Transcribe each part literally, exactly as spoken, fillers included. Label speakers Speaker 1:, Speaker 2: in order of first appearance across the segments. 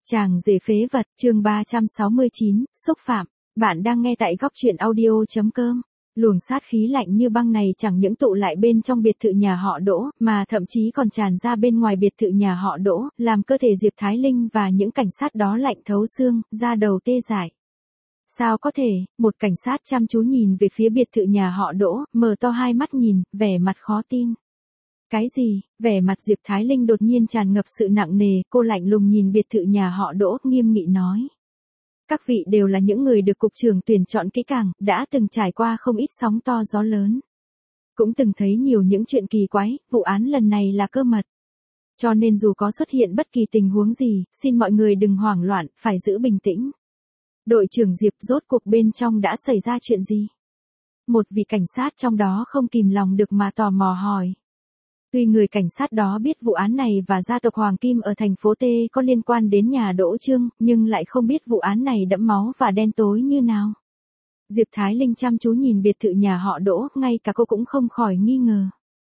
Speaker 1: Chàng rể phế vật, chương ba trăm sáu mươi chín, xúc phạm. Bạn đang nghe tại góc truyện audio.com. Luồng sát khí lạnh như băng này chẳng những tụ lại bên trong biệt thự nhà họ Đỗ, mà thậm chí còn tràn ra bên ngoài biệt thự nhà họ Đỗ, làm cơ thể Diệp Thái Linh và những cảnh sát đó lạnh thấu xương, da đầu tê dại. Sao có thể, một cảnh sát chăm chú nhìn về phía biệt thự nhà họ Đỗ, mở to hai mắt nhìn, vẻ mặt khó tin. Cái gì? Vẻ mặt Diệp Thái Linh đột nhiên tràn ngập sự nặng nề, cô lạnh lùng nhìn biệt thự nhà họ Đỗ, nghiêm nghị nói. Các vị đều là những người được cục trưởng tuyển chọn kỹ càng, đã từng trải qua không ít sóng to gió lớn. Cũng từng thấy nhiều những chuyện kỳ quái, vụ án lần này là cơ mật. Cho nên dù có xuất hiện bất kỳ tình huống gì, xin mọi người đừng hoảng loạn, phải giữ bình tĩnh. Đội trưởng Diệp, rốt cuộc bên trong đã xảy ra chuyện gì? Một vị cảnh sát trong đó không kìm lòng được mà tò mò hỏi. Tuy người cảnh sát đó biết vụ án này và gia tộc Hoàng Kim ở thành phố T có liên quan đến nhà Đỗ Trương, nhưng lại không biết vụ án này đẫm máu và đen tối như nào. Diệp Thái Linh chăm chú nhìn biệt thự nhà họ Đỗ, ngay cả cô cũng không khỏi nghi ngờ.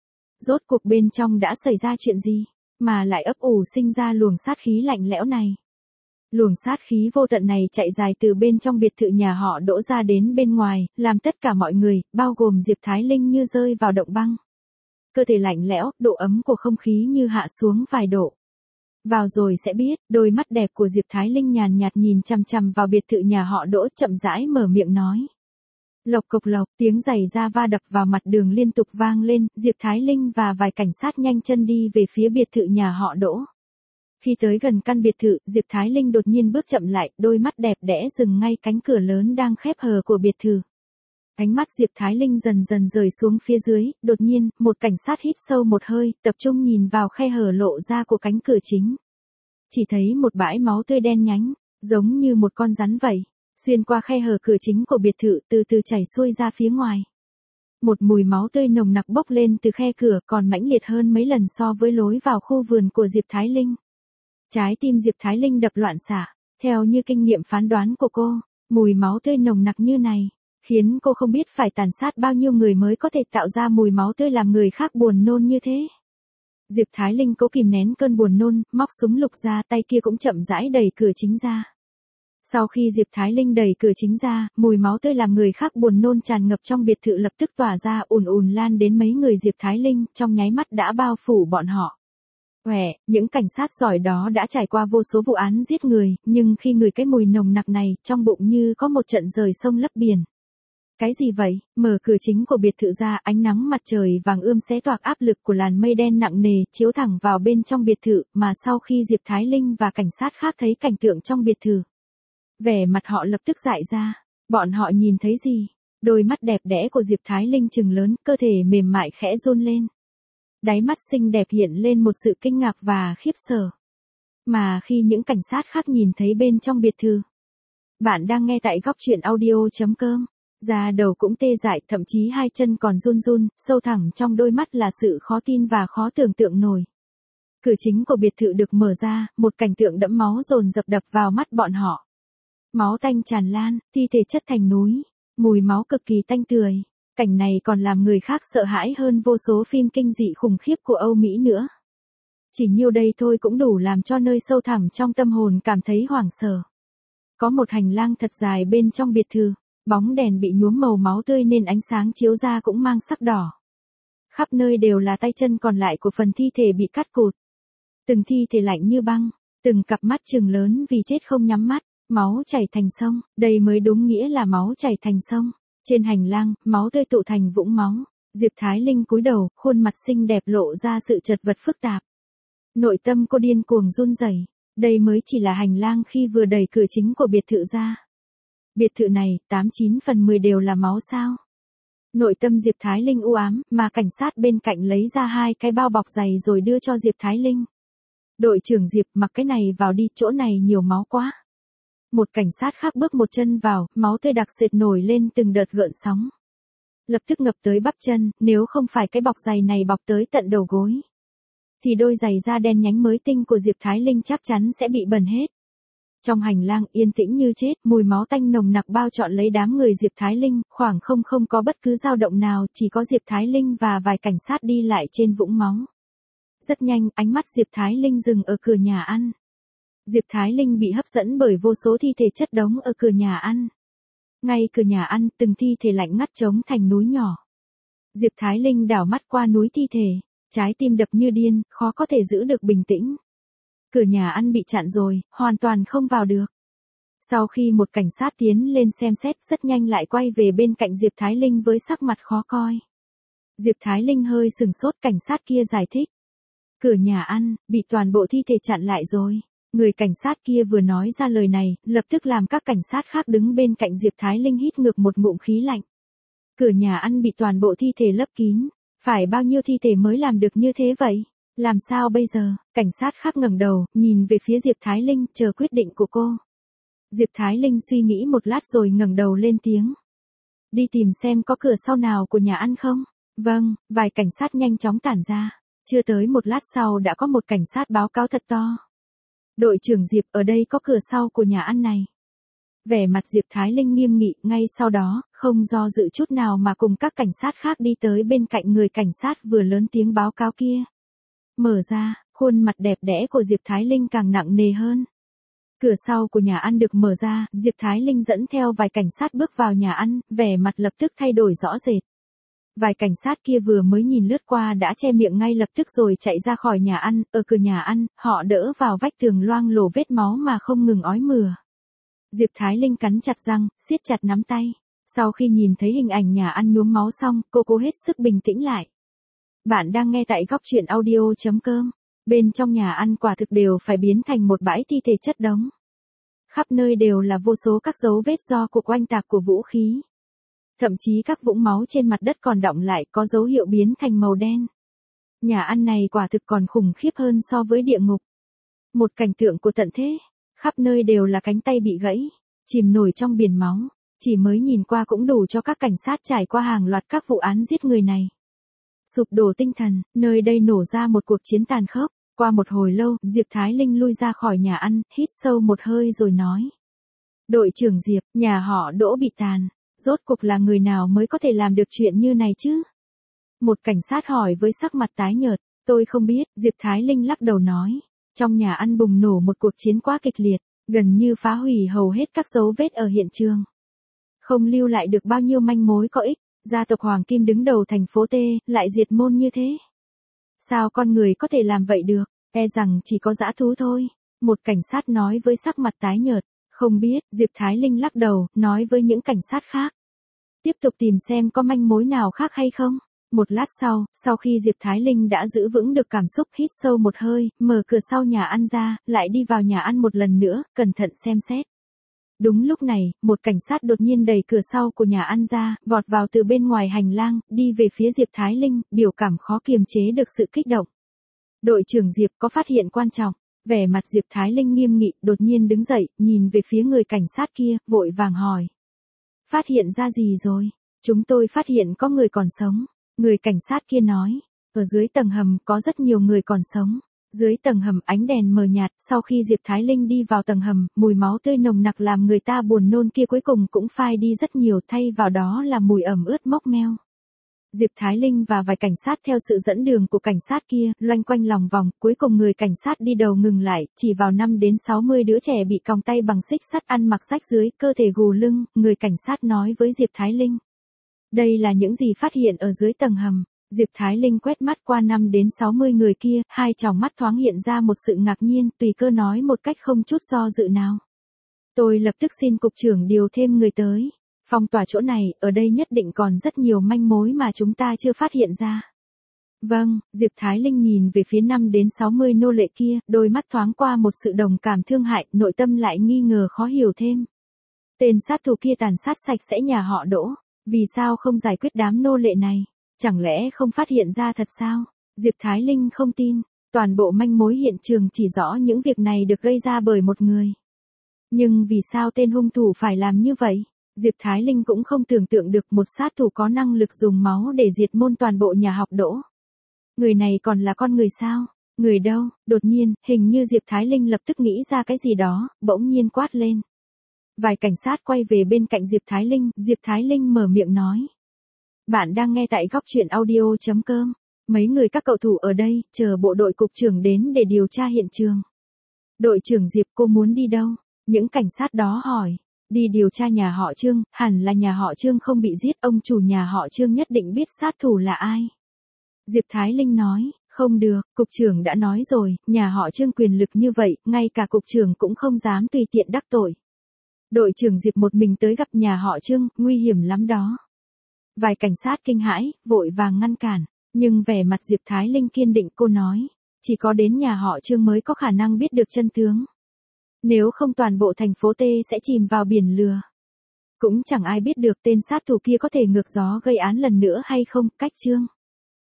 Speaker 1: Rốt cuộc bên trong đã xảy ra chuyện gì, mà lại ấp ủ sinh ra luồng sát khí lạnh lẽo này. Luồng sát khí vô tận này chạy dài từ bên trong biệt thự nhà họ Đỗ ra đến bên ngoài, làm tất cả mọi người, bao gồm Diệp Thái Linh như rơi vào động băng. Cơ thể lạnh lẽo, độ ấm của không khí như hạ xuống vài độ. Vào rồi sẽ biết, đôi mắt đẹp của Diệp Thái Linh nhàn nhạt nhìn chằm chằm vào biệt thự nhà họ Đỗ, chậm rãi mở miệng nói. Lộc cộc lộc, tiếng giày da va đập vào mặt đường liên tục vang lên, Diệp Thái Linh và vài cảnh sát nhanh chân đi về phía biệt thự nhà họ Đỗ. Khi tới gần căn biệt thự, Diệp Thái Linh đột nhiên bước chậm lại, đôi mắt đẹp đẽ dừng ngay cánh cửa lớn đang khép hờ của biệt thự. Ánh mắt Diệp Thái Linh dần dần rời xuống phía dưới, đột nhiên, một cảnh sát hít sâu một hơi, tập trung nhìn vào khe hở lộ ra của cánh cửa chính. Chỉ thấy một bãi máu tươi đen nhánh, giống như một con rắn vậy, xuyên qua khe hở cửa chính của biệt thự từ từ chảy xuôi ra phía ngoài. Một mùi máu tươi nồng nặc bốc lên từ khe cửa còn mãnh liệt hơn mấy lần so với lối vào khu vườn của Diệp Thái Linh. Trái tim Diệp Thái Linh đập loạn xạ, theo như kinh nghiệm phán đoán của cô, mùi máu tươi nồng nặc như này khiến cô không biết phải tàn sát bao nhiêu người mới có thể tạo ra mùi máu tươi làm người khác buồn nôn như thế. Diệp Thái Linh cố kìm nén cơn buồn nôn, móc súng lục ra, tay kia cũng chậm rãi đẩy cửa chính ra. Sau khi Diệp Thái Linh đẩy cửa chính ra, mùi máu tươi làm người khác buồn nôn tràn ngập trong biệt thự lập tức tỏa ra, ùn ùn lan đến mấy người Diệp Thái Linh, trong nháy mắt đã bao phủ bọn họ. Quẻ, những cảnh sát giỏi đó đã trải qua vô số vụ án giết người, nhưng khi ngửi cái mùi nồng nặc này, trong bụng như có một trận rời sông lấp biển. Cái gì vậy? Mở cửa chính của biệt thự ra, ánh nắng mặt trời vàng ươm xé toạc áp lực của làn mây đen nặng nề chiếu thẳng vào bên trong biệt thự, mà sau khi Diệp Thái Linh và cảnh sát khác thấy cảnh tượng trong biệt thự, vẻ mặt họ lập tức dại ra. Bọn họ nhìn thấy gì? Đôi mắt đẹp đẽ của Diệp Thái Linh trừng lớn, cơ thể mềm mại khẽ run lên. Đáy mắt xinh đẹp hiện lên một sự kinh ngạc và khiếp sợ. Mà khi những cảnh sát khác nhìn thấy bên trong biệt thự. Bạn đang nghe tại góc truyện audio.com. Da đầu cũng tê dại, thậm chí hai chân còn run run, sâu thẳm trong đôi mắt là sự khó tin và khó tưởng tượng nổi. Cửa chính của biệt thự được mở ra, một cảnh tượng đẫm máu dồn dập đập vào mắt bọn họ. Máu tanh tràn lan, thi thể chất thành núi, mùi máu cực kỳ tanh tưởi. Cảnh này còn làm người khác sợ hãi hơn vô số phim kinh dị khủng khiếp của Âu Mỹ nữa. Chỉ nhiêu đây thôi cũng đủ làm cho nơi sâu thẳm trong tâm hồn cảm thấy hoảng sợ. Có một hành lang thật dài bên trong biệt thự. Bóng đèn bị nhuốm màu máu tươi nên ánh sáng chiếu ra cũng mang sắc đỏ. Khắp nơi đều là tay chân còn lại của phần thi thể bị cắt cụt. Từng thi thể lạnh như băng, từng cặp mắt trừng lớn vì chết không nhắm mắt, máu chảy thành sông, đây mới đúng nghĩa là máu chảy thành sông. Trên hành lang, máu tươi tụ thành vũng máu. Diệp Thái Linh cúi đầu, khuôn mặt xinh đẹp lộ ra sự chật vật phức tạp. Nội tâm cô điên cuồng run rẩy. Đây mới chỉ là hành lang khi vừa đẩy cửa chính của biệt thự ra. Biệt thự này, tám chín phần mười đều là máu sao? Nội tâm Diệp Thái Linh u ám, mà cảnh sát bên cạnh lấy ra hai cái bao bọc dày rồi đưa cho Diệp Thái Linh. Đội trưởng Diệp, mặc cái này vào đi, chỗ này nhiều máu quá. Một cảnh sát khác bước một chân vào, máu tươi đặc sệt nổi lên từng đợt gợn sóng. Lập tức ngập tới bắp chân, nếu không phải cái bọc giày này bọc tới tận đầu gối, thì đôi giày da đen nhánh mới tinh của Diệp Thái Linh chắc chắn sẽ bị bẩn hết. Trong hành lang yên tĩnh như chết, mùi máu tanh nồng nặc bao trọn lấy đám người Diệp Thái Linh, khoảng không không có bất cứ dao động nào, chỉ có Diệp Thái Linh và vài cảnh sát đi lại trên vũng máu. Rất nhanh, ánh mắt Diệp Thái Linh dừng ở cửa nhà ăn. Diệp Thái Linh bị hấp dẫn bởi vô số thi thể chất đống ở cửa nhà ăn. Ngay cửa nhà ăn, từng thi thể lạnh ngắt trống thành núi nhỏ. Diệp Thái Linh đảo mắt qua núi thi thể, trái tim đập như điên, khó có thể giữ được bình tĩnh. Cửa nhà ăn bị chặn rồi, hoàn toàn không vào được. Sau khi một cảnh sát tiến lên xem xét, rất nhanh lại quay về bên cạnh Diệp Thái Linh với sắc mặt khó coi. Diệp Thái Linh hơi sừng sốt, cảnh sát kia giải thích. Cửa nhà ăn, bị toàn bộ thi thể chặn lại rồi. Người cảnh sát kia vừa nói ra lời này, lập tức làm các cảnh sát khác đứng bên cạnh Diệp Thái Linh hít ngược một ngụm khí lạnh. Cửa nhà ăn bị toàn bộ thi thể lấp kín. Phải bao nhiêu thi thể mới làm được như thế vậy? Làm sao bây giờ? Cảnh sát khác ngẩng đầu, nhìn về phía Diệp Thái Linh, chờ quyết định của cô. Diệp Thái Linh suy nghĩ một lát rồi ngẩng đầu lên tiếng. Đi tìm xem có cửa sau nào của nhà ăn không? Vâng, vài cảnh sát nhanh chóng tản ra. Chưa tới một lát sau đã có một cảnh sát báo cáo thật to. Đội trưởng Diệp, ở đây có cửa sau của nhà ăn này. Vẻ mặt Diệp Thái Linh nghiêm nghị, ngay sau đó, không do dự chút nào mà cùng các cảnh sát khác đi tới bên cạnh người cảnh sát vừa lớn tiếng báo cáo kia. Mở ra, khuôn mặt đẹp đẽ của Diệp Thái Linh càng nặng nề hơn. Cửa sau của nhà ăn được mở ra, Diệp Thái Linh dẫn theo vài cảnh sát bước vào nhà ăn, vẻ mặt lập tức thay đổi rõ rệt. Vài cảnh sát kia vừa mới nhìn lướt qua đã che miệng ngay lập tức rồi chạy ra khỏi nhà ăn, ở cửa nhà ăn, họ đỡ vào vách tường loang lổ vết máu mà không ngừng ói mửa. Diệp Thái Linh cắn chặt răng, siết chặt nắm tay. Sau khi nhìn thấy hình ảnh nhà ăn nhuốm máu xong, cô cố hết sức bình tĩnh lại. Bạn đang nghe tại góc truyện audio chấm com. Bên trong nhà ăn quả thực đều phải biến thành một bãi thi thể chất đống. Khắp nơi đều là vô số các dấu vết do cuộc oanh tạc của vũ khí. Thậm chí các vũng máu trên mặt đất còn đọng lại có dấu hiệu biến thành màu đen. Nhà ăn này quả thực còn khủng khiếp hơn so với địa ngục. Một cảnh tượng của tận thế, khắp nơi đều là cánh tay bị gãy, chìm nổi trong biển máu. Chỉ mới nhìn qua cũng đủ cho các cảnh sát trải qua hàng loạt các vụ án giết người này. Sụp đổ tinh thần, nơi đây nổ ra một cuộc chiến tàn khốc. Qua một hồi lâu, Diệp Thái Linh lui ra khỏi nhà ăn, hít sâu một hơi rồi nói. Đội trưởng Diệp, nhà họ Đỗ bị tàn. Rốt cuộc là người nào mới có thể làm được chuyện như này chứ? Một cảnh sát hỏi với sắc mặt tái nhợt. Tôi không biết, Diệp Thái Linh lắc đầu nói. Trong nhà ăn bùng nổ một cuộc chiến quá kịch liệt, gần như phá hủy hầu hết các dấu vết ở hiện trường. Không lưu lại được bao nhiêu manh mối có ích, gia tộc Hoàng Kim đứng đầu thành phố T, lại diệt môn như thế. Sao con người có thể làm vậy được, e rằng chỉ có dã thú thôi. Một cảnh sát nói với sắc mặt tái nhợt. Không biết, Diệp Thái Linh lắc đầu, nói với những cảnh sát khác. Tiếp tục tìm xem có manh mối nào khác hay không. Một lát sau, sau khi Diệp Thái Linh đã giữ vững được cảm xúc, hít sâu một hơi, mở cửa sau nhà ăn ra, lại đi vào nhà ăn một lần nữa, cẩn thận xem xét. Đúng lúc này, một cảnh sát đột nhiên đẩy cửa sau của nhà ăn ra, vọt vào từ bên ngoài hành lang, đi về phía Diệp Thái Linh, biểu cảm khó kiềm chế được sự kích động. Đội trưởng Diệp có phát hiện quan trọng. Vẻ mặt Diệp Thái Linh nghiêm nghị, đột nhiên đứng dậy, nhìn về phía người cảnh sát kia, vội vàng hỏi. Phát hiện ra gì rồi? Chúng tôi phát hiện có người còn sống. Người cảnh sát kia nói. Ở dưới tầng hầm có rất nhiều người còn sống. Dưới tầng hầm ánh đèn mờ nhạt, sau khi Diệp Thái Linh đi vào tầng hầm, mùi máu tươi nồng nặc làm người ta buồn nôn kia cuối cùng cũng phai đi rất nhiều, thay vào đó là mùi ẩm ướt mốc meo. Diệp Thái Linh và vài cảnh sát theo sự dẫn đường của cảnh sát kia, loanh quanh lòng vòng, cuối cùng người cảnh sát đi đầu ngừng lại, chỉ vào năm đến sáu mươi đứa trẻ bị còng tay bằng xích sắt ăn mặc rách dưới, cơ thể gù lưng, người cảnh sát nói với Diệp Thái Linh. Đây là những gì phát hiện ở dưới tầng hầm. Diệp Thái Linh quét mắt qua năm đến sáu mươi người kia, hai tròng mắt thoáng hiện ra một sự ngạc nhiên, tùy cơ nói một cách không chút do dự nào. Tôi lập tức xin cục trưởng điều thêm người tới. Phong tỏa chỗ này, ở đây nhất định còn rất nhiều manh mối mà chúng ta chưa phát hiện ra. Vâng, Diệp Thái Linh nhìn về phía năm đến sáu mươi nô lệ kia, đôi mắt thoáng qua một sự đồng cảm thương hại, nội tâm lại nghi ngờ khó hiểu thêm. Tên sát thủ kia tàn sát sạch sẽ nhà họ Đỗ, vì sao không giải quyết đám nô lệ này? Chẳng lẽ không phát hiện ra thật sao? Diệp Thái Linh không tin, toàn bộ manh mối hiện trường chỉ rõ những việc này được gây ra bởi một người. Nhưng vì sao tên hung thủ phải làm như vậy? Diệp Thái Linh cũng không tưởng tượng được một sát thủ có năng lực dùng máu để diệt môn toàn bộ nhà học Đỗ. Người này còn là con người sao? Người đâu? Đột nhiên, hình như Diệp Thái Linh lập tức nghĩ ra cái gì đó, bỗng nhiên quát lên. Vài cảnh sát quay về bên cạnh Diệp Thái Linh, Diệp Thái Linh mở miệng nói. Bạn đang nghe tại góc truyện audio chấm com. Mấy người các cậu thủ ở đây, chờ bộ đội cục trưởng đến để điều tra hiện trường. Đội trưởng Diệp, cô muốn đi đâu? Những cảnh sát đó hỏi. Đi điều tra nhà họ Trương, hẳn là nhà họ Trương không bị giết, ông chủ nhà họ Trương nhất định biết sát thủ là ai. Diệp Thái Linh nói, không được, cục trưởng đã nói rồi, nhà họ Trương quyền lực như vậy, ngay cả cục trưởng cũng không dám tùy tiện đắc tội. Đội trưởng Diệp một mình tới gặp nhà họ Trương, nguy hiểm lắm đó. Vài cảnh sát kinh hãi, vội vàng ngăn cản, nhưng vẻ mặt Diệp Thái Linh kiên định, cô nói, chỉ có đến nhà họ Trương mới có khả năng biết được chân tướng. Nếu không toàn bộ thành phố T sẽ chìm vào biển lừa. Cũng chẳng ai biết được tên sát thủ kia có thể ngược gió gây án lần nữa hay không, cách Trương.